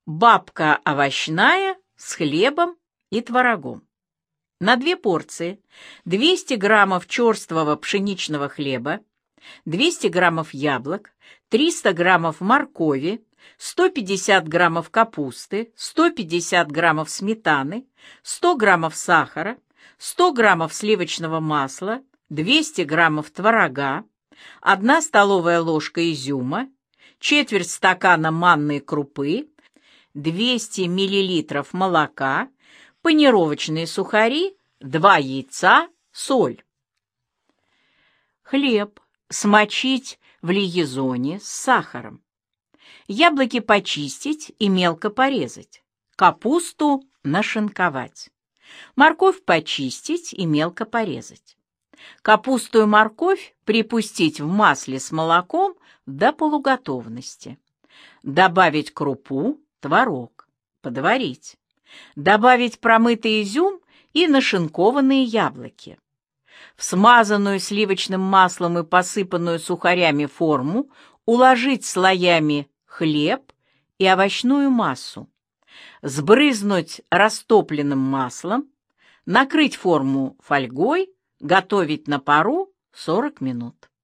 Бабка овощная с хлебом и творогом. На 2 порции 200 граммов черствого пшеничного хлеба, 200 граммов яблок, 300 граммов моркови, 150 граммов капусты, 150 граммов сметаны, 100 граммов сахара, 100 граммов сливочного масла, 200 граммов творога, 1 столовая ложка изюма, четверть стакана манной крупы, 200 миллилитров молока, панировочные сухари, 2 яйца, соль. Хлеб смочить в лиезоне с сахаром. Яблоки почистить и мелко порезать. Капусту нашинковать. Морковь почистить и мелко порезать. Капусту и морковь припустить в масле с молоком до полуготовности. Добавить крупу, творог, подварить. Добавить промытый изюм и нашинкованные яблоки. В смазанную сливочным маслом и посыпанную сухарями форму уложить слоями хлеб и овощную массу. Сбрызнуть растопленным маслом, накрыть форму фольгой, готовить на пару 40 минут.